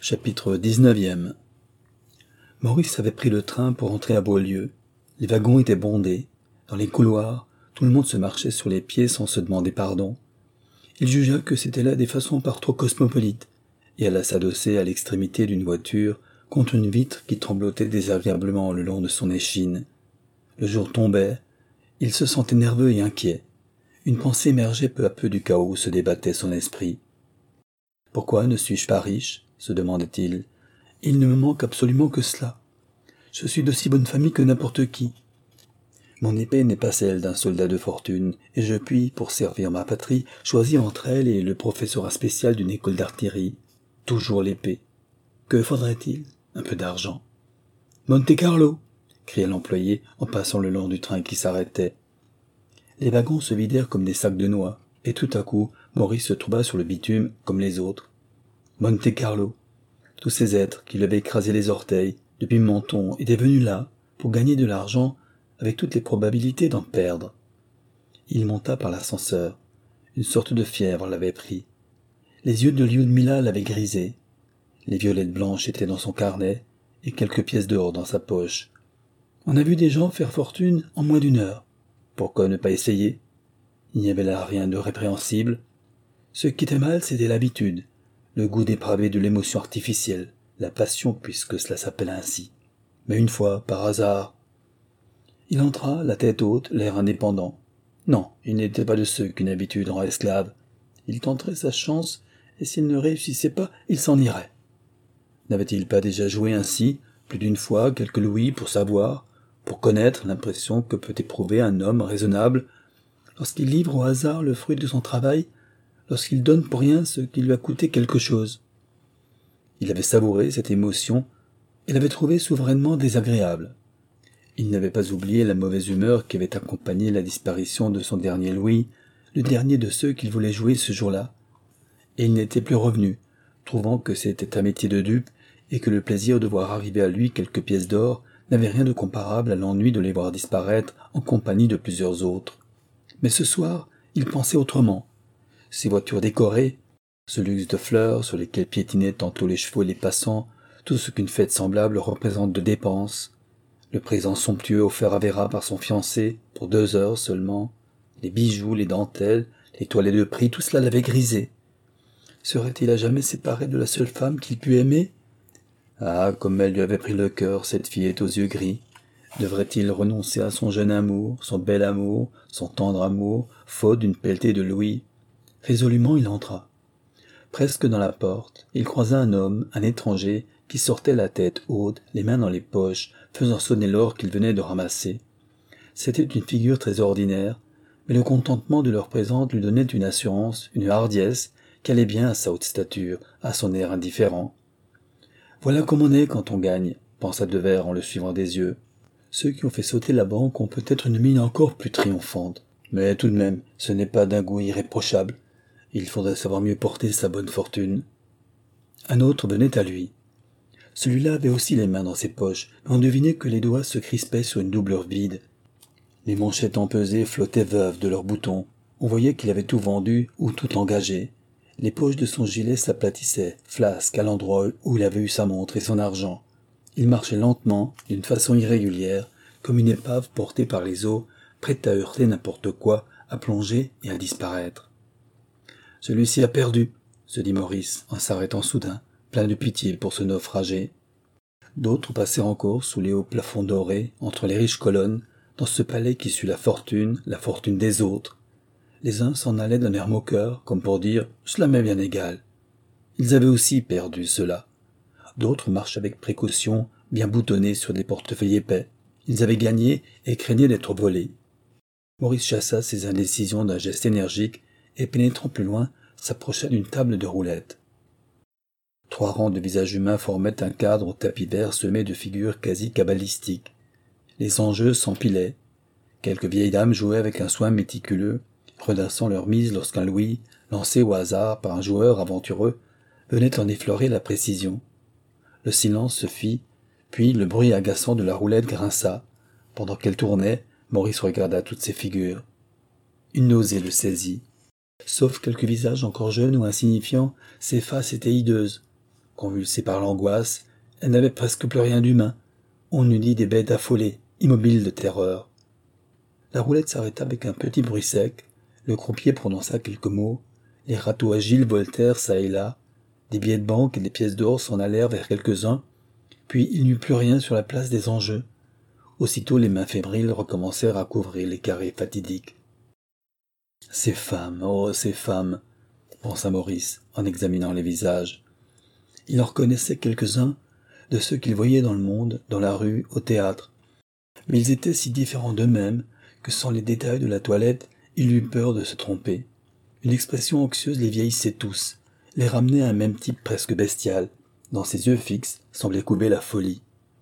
Chapitre 19e. Maurice avait pris le train pour rentrer à Beaulieu. Les wagons étaient bondés. Dans les couloirs, tout le monde se marchait sur les pieds sans se demander pardon. Il jugea que c'était là des façons par trop cosmopolites, et alla s'adosser à l'extrémité d'une voiture contre une vitre qui tremblotait désagréablement le long de son échine. Le jour tombait. Il se sentait nerveux et inquiet. Une pensée émergeait peu à peu du chaos où se débattait son esprit. « Pourquoi ne suis-je pas riche ?» se demandait-il. « Il ne me manque absolument que cela. Je suis d'aussi bonne famille que n'importe qui. Mon épée n'est pas celle d'un soldat de fortune, et je puis, pour servir ma patrie, choisir entre elle et le professorat spécial d'une école d'artillerie. Toujours l'épée. Que faudrait-il? Un peu d'argent. « Monte Carlo !» cria l'employé en passant le long du train qui s'arrêtait. Les wagons se vidèrent comme des sacs de noix, et tout à coup, Maurice se trouva sur le bitume comme les autres. Monte Carlo. Tous ces êtres qui lui avaient écrasé les orteils depuis Menton étaient venus là pour gagner de l'argent avec toutes les probabilités d'en perdre. Il monta par l'ascenseur. Une sorte de fièvre l'avait pris. Les yeux de Lyudmila l'avaient grisé. Les violettes blanches étaient dans son carnet et quelques pièces d'or dans sa poche. On a vu des gens faire fortune en moins d'une heure. Pourquoi ne pas essayer? Il n'y avait là rien de répréhensible. Ce qui était mal, c'était l'habitude, le goût dépravé de l'émotion artificielle, la passion puisque cela s'appelle ainsi. Mais une fois, par hasard... Il entra, la tête haute, l'air indépendant. Non, il n'était pas de ceux qu'une habitude rend esclave. Il tenterait sa chance, et s'il ne réussissait pas, il s'en irait. N'avait-il pas déjà joué ainsi, plus d'une fois, quelques louis pour savoir, pour connaître l'impression que peut éprouver un homme raisonnable lorsqu'il livre au hasard le fruit de son travail, lorsqu'il donne pour rien ce qui lui a coûté quelque chose? Il avait savouré cette émotion et l'avait trouvée souverainement désagréable. Il n'avait pas oublié la mauvaise humeur qui avait accompagné la disparition de son dernier louis, le dernier de ceux qu'il voulait jouer ce jour-là, et il n'était plus revenu, trouvant que c'était un métier de dupe et que le plaisir de voir arriver à lui quelques pièces d'or n'avait rien de comparable à l'ennui de les voir disparaître en compagnie de plusieurs autres. Mais ce soir, il pensait autrement. Ces voitures décorées, ce luxe de fleurs sur lesquelles piétinaient tantôt les chevaux et les passants, tout ce qu'une fête semblable représente de dépenses, le présent somptueux offert à Vera par son fiancé, pour 2 heures seulement, les bijoux, les dentelles, les toilettes de prix, tout cela l'avait grisé. Serait-il à jamais séparé de la seule femme qu'il pût aimer? Ah, comme elle lui avait pris le cœur, cette fillette aux yeux gris. Devrait-il renoncer à son jeune amour, son bel amour, son tendre amour, faute d'une pelletée de louis? Résolument, il entra. Presque dans la porte, il croisa un homme, un étranger, qui sortait la tête haute, les mains dans les poches, faisant sonner l'or qu'il venait de ramasser. C'était une figure très ordinaire, mais le contentement de leur présence lui donnait une assurance, une hardiesse, qui allait bien à sa haute stature, à son air indifférent. Voilà comme on est quand on gagne, pensa Devers en le suivant des yeux. Ceux qui ont fait sauter la banque ont peut-être une mine encore plus triomphante. Mais tout de même, ce n'est pas d'un goût irréprochable. Il faudrait savoir mieux porter sa bonne fortune. Un autre venait à lui. Celui-là avait aussi les mains dans ses poches, mais on devinait que les doigts se crispaient sur une doublure vide. Les manchettes empesées flottaient veuves de leurs boutons. On voyait qu'il avait tout vendu ou tout engagé. Les poches de son gilet s'aplatissaient, flasques, à l'endroit où il avait eu sa montre et son argent. Il marchait lentement, d'une façon irrégulière, comme une épave portée par les eaux, prête à heurter n'importe quoi, à plonger et à disparaître. « Celui-ci a perdu !» se dit Maurice, en s'arrêtant soudain, plein de pitié pour ce naufragé. D'autres passèrent encore sous les hauts plafonds dorés, entre les riches colonnes, dans ce palais qui sut la fortune des autres. Les uns s'en allaient d'un air moqueur, comme pour dire « cela m'est bien égal ». Ils avaient aussi perdu cela. D'autres marchaient avec précaution, bien boutonnés sur des portefeuilles épais. Ils avaient gagné et craignaient d'être volés. Maurice chassa ses indécisions d'un geste énergique et, pénétrant plus loin, s'approcha d'une table de roulette. 3 rangs de visages humains formaient un cadre au tapis vert semé de figures quasi cabalistiques. Les enjeux s'empilaient. Quelques vieilles dames jouaient avec un soin méticuleux, redressant leur mise lorsqu'un louis, lancé au hasard par un joueur aventureux, venait en effleurer la précision. Le silence se fit, puis le bruit agaçant de la roulette grinça. Pendant qu'elle tournait, Maurice regarda toutes ces figures. Une nausée le saisit. Sauf quelques visages encore jeunes ou insignifiants, ces faces étaient hideuses. Convulsée par l'angoisse, elle n'avait presque plus rien d'humain. On eût dit des bêtes affolées, immobiles de terreur. La roulette s'arrêta avec un petit bruit sec, le croupier prononça quelques mots, les râteaux agiles voltèrent çà et là, des billets de banque et des pièces d'or s'en allèrent vers quelques-uns, puis il n'y eut plus rien sur la place des enjeux. Aussitôt les mains fébriles recommencèrent à couvrir les carrés fatidiques. « Ces femmes, oh ces femmes !» pensa Maurice, en examinant les visages. Il en reconnaissait quelques-uns de ceux qu'il voyait dans le monde, dans la rue, au théâtre. Mais ils étaient si différents d'eux-mêmes que sans les détails de la toilette, il eut peur de se tromper. Une expression anxieuse les vieillissait tous, les ramenait à un même type presque bestial. Dans ses yeux fixes semblait couver la folie.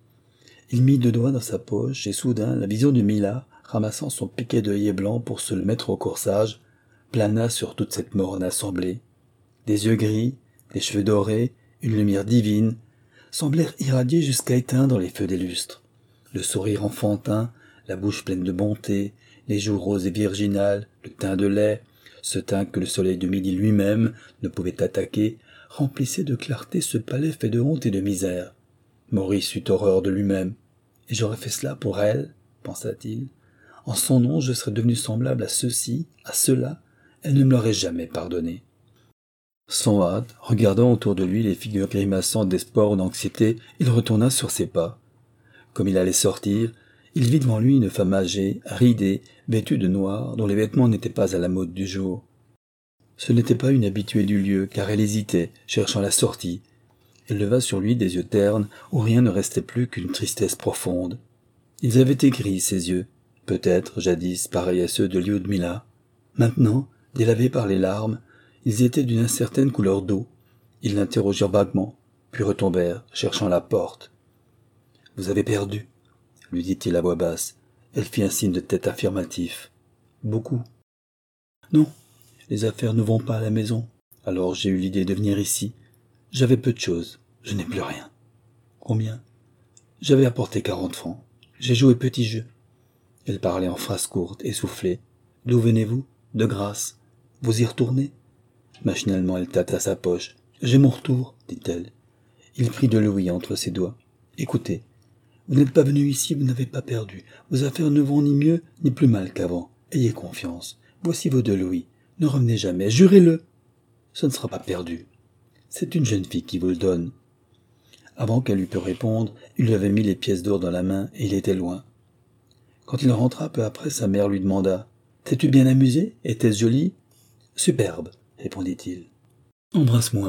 Il mit 2 doigts dans sa poche et soudain la vision de Mila, ramassant son piquet d'œillet blanc pour se le mettre au corsage, plana sur toute cette morne assemblée. Des yeux gris, des cheveux dorés, une lumière divine, semblèrent irradier jusqu'à éteindre les feux des lustres. Le sourire enfantin, la bouche pleine de bonté, les joues roses et virginales, le teint de lait, ce teint que le soleil de midi lui-même ne pouvait attaquer, remplissait de clarté ce palais fait de honte et de misère. Maurice eut horreur de lui-même. « Et j'aurais fait cela pour elle, pensa-t-il. En son nom, je serais devenu semblable à ceux-ci, à ceux-là. Elle ne me l'aurait jamais pardonné. » Sans hâte, regardant autour de lui les figures grimaçantes d'espoir ou d'anxiété, il retourna sur ses pas. Comme il allait sortir, il vit devant lui une femme âgée, ridée, vêtue de noir, dont les vêtements n'étaient pas à la mode du jour. Ce n'était pas une habituée du lieu, car elle hésitait, cherchant la sortie. Elle leva sur lui des yeux ternes, où rien ne restait plus qu'une tristesse profonde. Ils avaient été gris, ses yeux, peut-être, jadis, pareils à ceux de Lyudmila. Maintenant, délavés par les larmes, ils étaient d'une incertaine couleur d'eau. Ils l'interrogèrent vaguement, puis retombèrent, cherchant la porte. « Vous avez perdu ?» lui dit-il à voix basse. Elle fit un signe de tête affirmatif. « Beaucoup. »« Non, les affaires ne vont pas à la maison. Alors j'ai eu l'idée de venir ici. J'avais peu de choses. Je n'ai plus rien. »« Combien ?» ?»« J'avais apporté 40 francs. J'ai joué petit jeu. » Elle parlait en phrases courtes, essoufflées. « D'où venez-vous ? De Grasse. Vous y retournez ?» Machinalement, elle tâta sa poche. « J'ai mon retour, » dit-elle. Il prit 2 louis entre ses doigts. « Écoutez, vous n'êtes pas venu ici, vous n'avez pas perdu. Vos affaires ne vont ni mieux ni plus mal qu'avant. Ayez confiance. Voici vos 2 louis. Ne revenez jamais, jurez-le. Ce ne sera pas perdu. C'est une jeune fille qui vous le donne. » Avant qu'elle eût pu répondre, il lui avait mis les pièces d'or dans la main et il était loin. Quand il rentra peu après, sa mère lui demanda « T'es-tu bien amusé ? Était-ce joli ?»« Superbe, répondit-il. « Embrasse-moi, maman. »